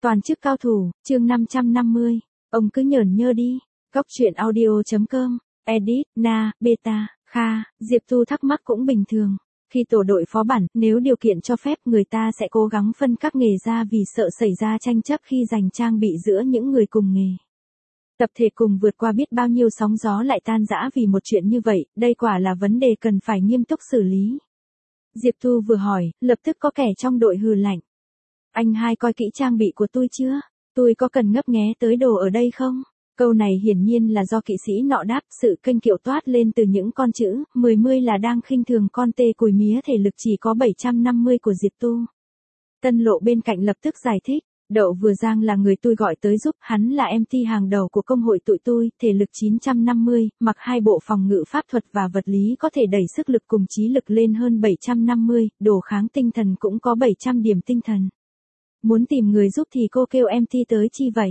Toàn chức cao thủ, chương 550. Ông cứ nhởn nhơ đi. Góc truyện audio.com. Edit, Na, Beta, Kha, Diệp Tu thắc mắc cũng bình thường. Khi tổ đội phó bản, nếu điều kiện cho phép người ta sẽ cố gắng phân các nghề ra vì sợ xảy ra tranh chấp khi giành trang bị giữa những người cùng nghề. Tập thể cùng vượt qua biết bao nhiêu sóng gió lại tan rã vì một chuyện như vậy, đây quả là vấn đề cần phải nghiêm túc xử lý. Diệp Tu vừa hỏi, lập tức có kẻ trong đội hừ lạnh. Anh hai coi kỹ trang bị của tôi chưa? Tôi có cần ngấp nghé tới đồ ở đây không? Câu này hiển nhiên là do kỵ sĩ nọ đáp, sự kênh kiệu toát lên từ những con chữ, 10 là đang khinh thường con tê cùi mía thể lực chỉ có 750 của Diệp Tu. Tân Lộ bên cạnh lập tức giải thích, Đậu Vừa Giang là người tôi gọi tới giúp, hắn là MT hàng đầu của công hội tụi tôi, thể lực 950, mặc 2 bộ phòng ngự pháp thuật và vật lý có thể đẩy sức lực cùng trí lực lên hơn 750, đồ kháng tinh thần cũng có 700 điểm tinh thần. Muốn tìm người giúp thì cô kêu MT tới chi vậy?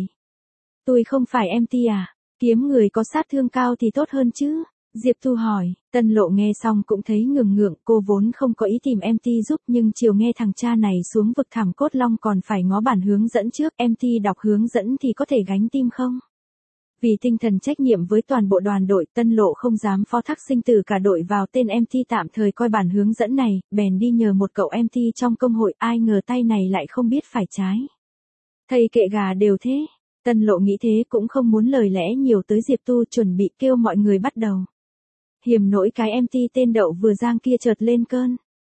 Tôi không phải MT à? Kiếm người có sát thương cao thì tốt hơn chứ? Diệp Tu hỏi. Tân Lộ nghe xong cũng thấy ngượng ngượng, cô vốn không có ý tìm MT giúp nhưng chiều nghe thằng cha này xuống vực thẳm cốt long còn phải ngó bản hướng dẫn trước, MT đọc hướng dẫn thì có thể gánh tim không? Vì tinh thần trách nhiệm với toàn bộ đoàn đội, Tân Lộ không dám phó thác sinh tử cả đội vào tên MT tạm thời coi bản hướng dẫn này, bèn đi nhờ một cậu MT trong công hội, ai ngờ tay này lại không biết phải trái. Thầy kệ gà đều thế. Tân Lộ nghĩ thế cũng không muốn lời lẽ nhiều tới Diệp Tu, chuẩn bị kêu mọi người bắt đầu. Hiểm nỗi cái MT tên Đậu Vừa Giang kia chợt lên cơn.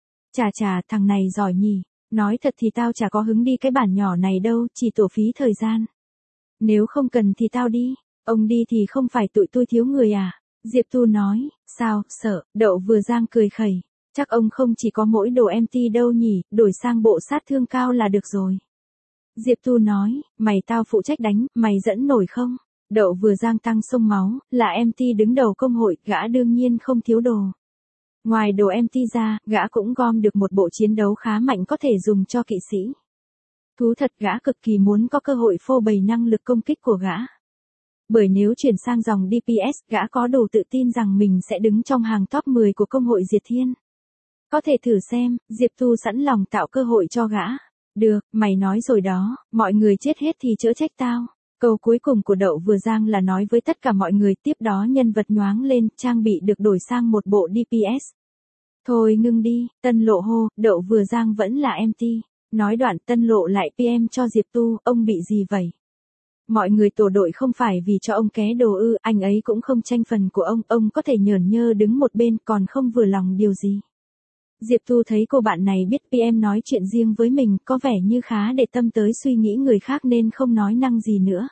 Chà, thằng này giỏi nhỉ, nói thật thì tao chả có hứng đi cái bản nhỏ này đâu, chỉ tổ phí thời gian. Nếu không cần thì tao đi, ông đi thì không phải tụi tôi thiếu người à? Diệp Tu nói, sao, sợ? Đậu Vừa Giang cười khẩy, chắc ông không chỉ có mỗi đồ MT đâu nhỉ, đổi sang bộ sát thương cao là được rồi. Diệp Tu nói, mày tao phụ trách đánh, mày dẫn nổi không? Đậu Vừa Giang tăng sông máu, là MT đứng đầu công hội, gã đương nhiên không thiếu đồ. Ngoài đồ MT ra, gã cũng gom được một bộ chiến đấu khá mạnh có thể dùng cho kỵ sĩ. Thú thật gã cực kỳ muốn có cơ hội phô bày năng lực công kích của gã. Bởi nếu chuyển sang dòng DPS, gã có đủ tự tin rằng mình sẽ đứng trong hàng top 10 của công hội Diệt Thiên. Có thể thử xem, Diệp Tu sẵn lòng tạo cơ hội cho gã. Được, mày nói rồi đó, mọi người chết hết thì chớ trách tao. Câu cuối cùng của Đậu Vừa Giang là nói với tất cả mọi người, tiếp đó nhân vật nhoáng lên, trang bị được đổi sang một bộ DPS. Thôi ngưng đi, Tân Lộ hô, Đậu Vừa Giang vẫn là MT. Nói đoạn Tân Lộ lại PM cho Diệp Tu, ông bị gì vậy? Mọi người tổ đội không phải vì cho ông ké đồ ư, anh ấy cũng không tranh phần của ông có thể nhởn nhơ đứng một bên còn không vừa lòng điều gì. Diệp Tu thấy cô bạn này biết PM nói chuyện riêng với mình, có vẻ như khá để tâm tới suy nghĩ người khác nên không nói năng gì nữa.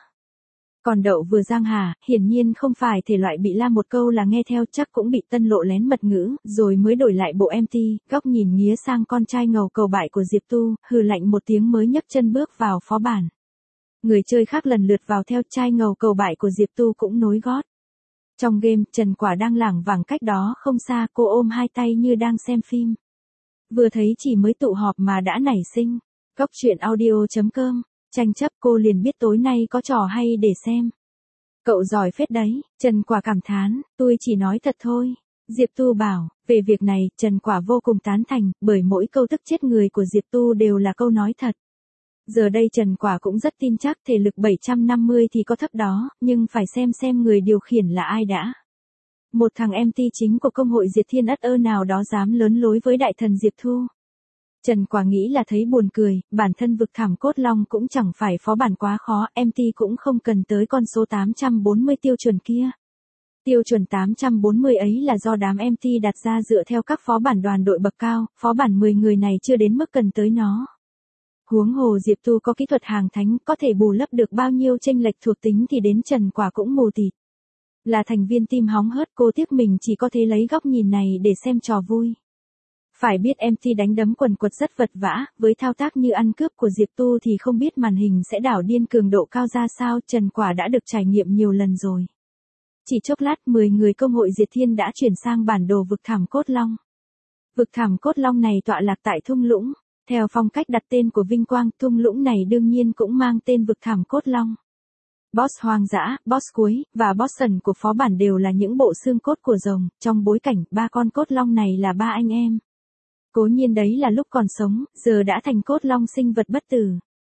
Còn Đậu Vừa Giang hả, hiển nhiên không phải thể loại bị la một câu là nghe theo, chắc cũng bị Tân Lộ lén mật ngữ, rồi mới đổi lại bộ MT, góc nhìn nghía sang con trai ngầu cầu bại của Diệp Tu, hừ lạnh một tiếng mới nhấc chân bước vào phó bản. Người chơi khác lần lượt vào theo, trai ngầu cầu bại của Diệp Tu cũng nối gót. Trong game, Trần Quả đang lảng vảng cách đó không xa, cô ôm hai tay như đang xem phim. Vừa thấy chỉ mới tụ họp mà đã nảy sinh. Góc truyện audio.com. Tranh chấp, cô liền biết tối nay có trò hay để xem. Cậu giỏi phết đấy, Trần Quả cảm thán, tôi chỉ nói thật thôi. Diệp Tu bảo, về việc này, Trần Quả vô cùng tán thành, bởi mỗi câu tức chết người của Diệp Tu đều là câu nói thật. Giờ đây Trần Quả cũng rất tin chắc thể lực 750 thì có thấp đó, nhưng phải xem người điều khiển là ai đã. Một thằng MT chính của công hội Diệt Thiên ất ơ nào đó dám lớn lối với đại thần Diệp Thu. Trần Quả nghĩ là thấy buồn cười, bản thân vực thẳm cốt long cũng chẳng phải phó bản quá khó, MT cũng không cần tới con số 840 tiêu chuẩn kia. Tiêu chuẩn 840 ấy là do đám MT đặt ra dựa theo các phó bản đoàn đội bậc cao, phó bản 10 người này chưa đến mức cần tới nó. Huống hồ Diệp Tu có kỹ thuật hàng thánh, có thể bù lấp được bao nhiêu chênh lệch thuộc tính thì đến Trần Quả cũng mù tịt. Là thành viên team hóng hớt, cô tiếc mình chỉ có thể lấy góc nhìn này để xem trò vui. Phải biết MT đánh đấm quần quật rất vật vã, với thao tác như ăn cướp của Diệp Tu thì không biết màn hình sẽ đảo điên cường độ cao ra sao, Trần Quả đã được trải nghiệm nhiều lần rồi. Chỉ chốc lát 10 người công hội Diệt Thiên đã chuyển sang bản đồ vực thẳm cốt long. Vực thẳm cốt long này tọa lạc tại thung lũng. Theo phong cách đặt tên của Vinh Quang, thung lũng này đương nhiên cũng mang tên vực thẳm cốt long. Boss hoang dã, boss cuối, và boss sần của phó bản đều là những bộ xương cốt của rồng, trong bối cảnh 3 con cốt long này là 3 anh em. Cố nhiên đấy là lúc còn sống, giờ đã thành cốt long sinh vật bất tử.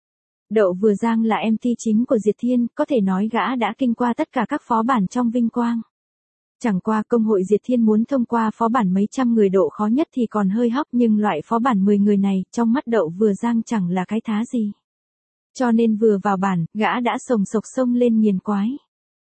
Đậu Vừa Giang là MT chính của Diệt Thiên, có thể nói gã đã kinh qua tất cả các phó bản trong vinh quang. Chẳng qua công hội Diệt Thiên muốn thông qua phó bản mấy trăm người độ khó nhất thì còn hơi hóc, nhưng loại phó bản 10 người này, trong mắt Đậu Vừa Giang chẳng là cái thá gì. Cho nên vừa vào bản, gã đã sồng sộc xông lên nghiền quái.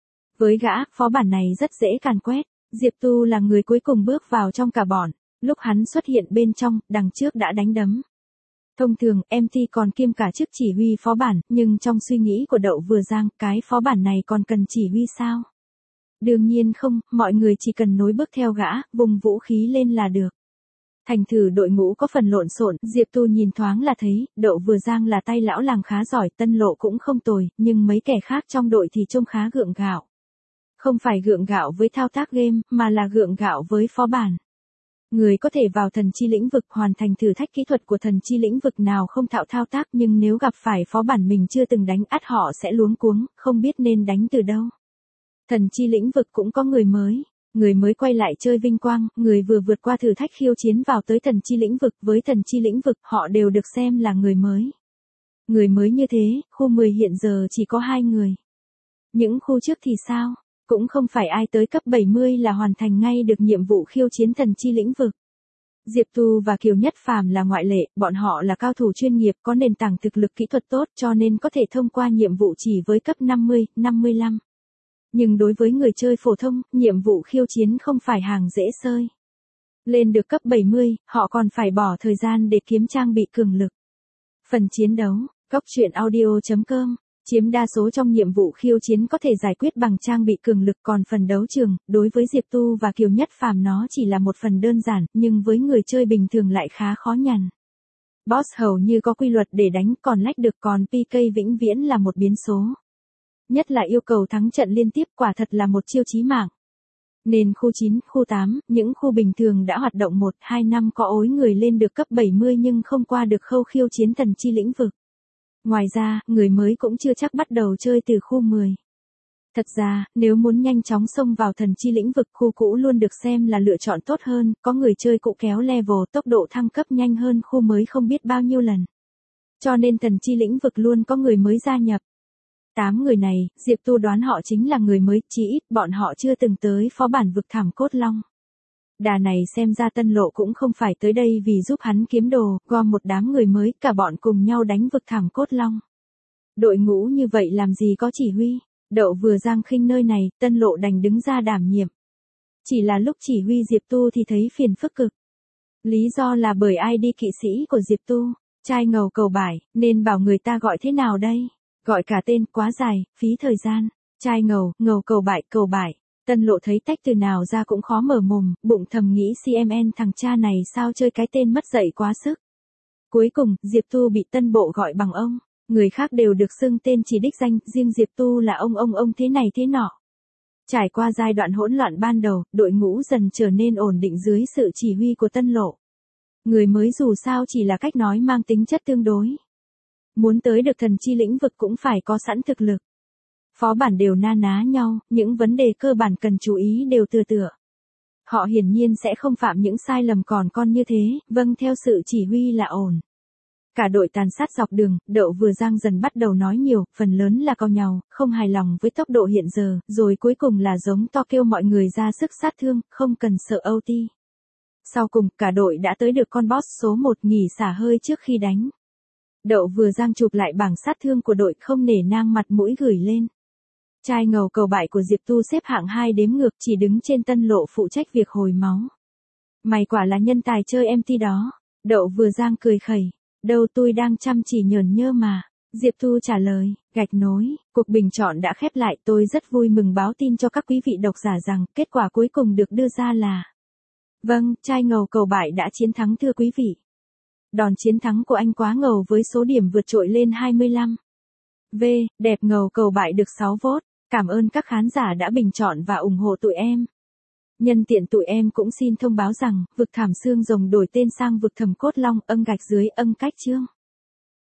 Với gã, phó bản này rất dễ càn quét. Diệp Tu là người cuối cùng bước vào trong cả bọn. Lúc hắn xuất hiện bên trong, đằng trước đã đánh đấm. Thông thường, MT còn kiêm cả chức chỉ huy phó bản, nhưng trong suy nghĩ của Đậu Vừa Giang, cái phó bản này còn cần chỉ huy sao? Đương nhiên không, mọi người chỉ cần nối bước theo gã, vùng vũ khí lên là được. Thành thử đội ngũ có phần lộn xộn, Diệp Tu nhìn thoáng là thấy, Đậu Vừa Giang là tay lão làng khá giỏi, Tân Lộ cũng không tồi, nhưng mấy kẻ khác trong đội thì trông khá gượng gạo. Không phải gượng gạo với thao tác game, mà là gượng gạo với phó bản. Người có thể vào thần chi lĩnh vực hoàn thành thử thách kỹ thuật của thần chi lĩnh vực nào không thạo tác, nhưng nếu gặp phải phó bản mình chưa từng đánh ắt họ sẽ luống cuống, không biết nên đánh từ đâu. Thần chi lĩnh vực cũng có người mới quay lại chơi vinh quang, người vừa vượt qua thử thách khiêu chiến vào tới thần chi lĩnh vực, với thần chi lĩnh vực họ đều được xem là người mới. Người mới như thế, khu 10 hiện giờ chỉ có 2 người. Những khu trước thì sao? Cũng không phải ai tới cấp 70 là hoàn thành ngay được nhiệm vụ khiêu chiến thần chi lĩnh vực. Diệp Tu và Kiều Nhất Phàm là ngoại lệ, bọn họ là cao thủ chuyên nghiệp có nền tảng thực lực kỹ thuật tốt cho nên có thể thông qua nhiệm vụ chỉ với cấp 50, 55. Nhưng đối với người chơi phổ thông, nhiệm vụ khiêu chiến không phải hàng dễ xơi. Lên được cấp 70, họ còn phải bỏ thời gian để kiếm trang bị cường lực. Phần chiến đấu, goctruyện.audio.com. Chiếm đa số trong nhiệm vụ khiêu chiến có thể giải quyết bằng trang bị cường lực, còn phần đấu trường, đối với Diệp Tu và Kiều Nhất Phàm nó chỉ là một phần đơn giản, nhưng với người chơi bình thường lại khá khó nhằn. Boss hầu như có quy luật để đánh, còn lách được, còn PK vĩnh viễn là một biến số. Nhất là yêu cầu thắng trận liên tiếp, quả thật là một chiêu chí mạng. Nên khu 9, khu 8, những khu bình thường đã hoạt động 1-2 năm có ối người lên được cấp 70 nhưng không qua được khâu khiêu chiến thần chi lĩnh vực. Ngoài ra, người mới cũng chưa chắc bắt đầu chơi từ khu 10. Thật ra, nếu muốn nhanh chóng xông vào thần chi lĩnh vực, khu cũ luôn được xem là lựa chọn tốt hơn, có người chơi cũ kéo level, tốc độ thăng cấp nhanh hơn khu mới không biết bao nhiêu lần. Cho nên thần chi lĩnh vực luôn có người mới gia nhập. 8 người này, Diệp Tu đoán họ chính là người mới, chí ít bọn họ chưa từng tới phó bản vực thẳm cốt long. Đà này xem ra Tân Lộ cũng không phải tới đây vì giúp hắn kiếm đồ, gom một đám người mới, cả bọn cùng nhau đánh vực thẳm cốt long. Đội ngũ như vậy làm gì có chỉ huy, Đậu Vừa Giang khinh nơi này, Tân Lộ đành đứng ra đảm nhiệm. Chỉ là lúc chỉ huy Diệp Tu thì thấy phiền phức cực. Lý do là bởi ID kỵ sĩ của Diệp Tu, trai ngầu cầu bải, nên bảo người ta gọi thế nào đây? Gọi cả tên quá dài, phí thời gian. Trai ngầu cầu bải. Tân Lộ thấy tách từ nào ra cũng khó mở mồm, bụng thầm nghĩ CMN thằng cha này sao chơi cái tên mất dạy quá sức. Cuối cùng, Diệp Tu bị Tân Bộ gọi bằng ông, người khác đều được xưng tên chỉ đích danh, riêng Diệp Tu là ông thế này thế nọ. Trải qua giai đoạn hỗn loạn ban đầu, đội ngũ dần trở nên ổn định dưới sự chỉ huy của Tân Lộ. Người mới dù sao chỉ là cách nói mang tính chất tương đối. Muốn tới được thần chi lĩnh vực cũng phải có sẵn thực lực. Phó bản đều na ná nhau, những vấn đề cơ bản cần chú ý đều tựa. Họ hiển nhiên sẽ không phạm những sai lầm còn con như thế, vâng theo sự chỉ huy là ổn. Cả đội tàn sát dọc đường, Đậu Vừa Giang dần bắt đầu nói nhiều, phần lớn là cau nhàu, không hài lòng với tốc độ hiện giờ, rồi cuối cùng là giống to kêu mọi người ra sức sát thương, không cần sợ OT. Sau cùng, cả đội đã tới được con boss số 1 nghỉ xả hơi trước khi đánh. Đậu Vừa Giang chụp lại bảng sát thương của đội không nể nang mặt mũi gửi lên. Trai ngầu cầu bại của Diệp Tu xếp hạng 2 đếm ngược chỉ đứng trên Tân Lộ phụ trách việc hồi máu. Mày quả là nhân tài chơi MT đó. Đậu Vừa Giang cười khẩy. Đâu tôi đang chăm chỉ nhởn nhơ mà. Diệp Tu trả lời, gạch nối, cuộc bình chọn đã khép lại, tôi rất vui mừng báo tin cho các quý vị độc giả rằng kết quả cuối cùng được đưa ra là. Vâng, trai ngầu cầu bại đã chiến thắng thưa quý vị. Đòn chiến thắng của anh quá ngầu với số điểm vượt trội lên 25. Đẹp ngầu cầu bại được 6 vote. Cảm ơn các khán giả đã bình chọn và ủng hộ tụi em. Nhân tiện tụi em cũng xin thông báo rằng, vực thảm xương rồng đổi tên sang vực thẳm cốt long, ân gạch dưới ân cách chương.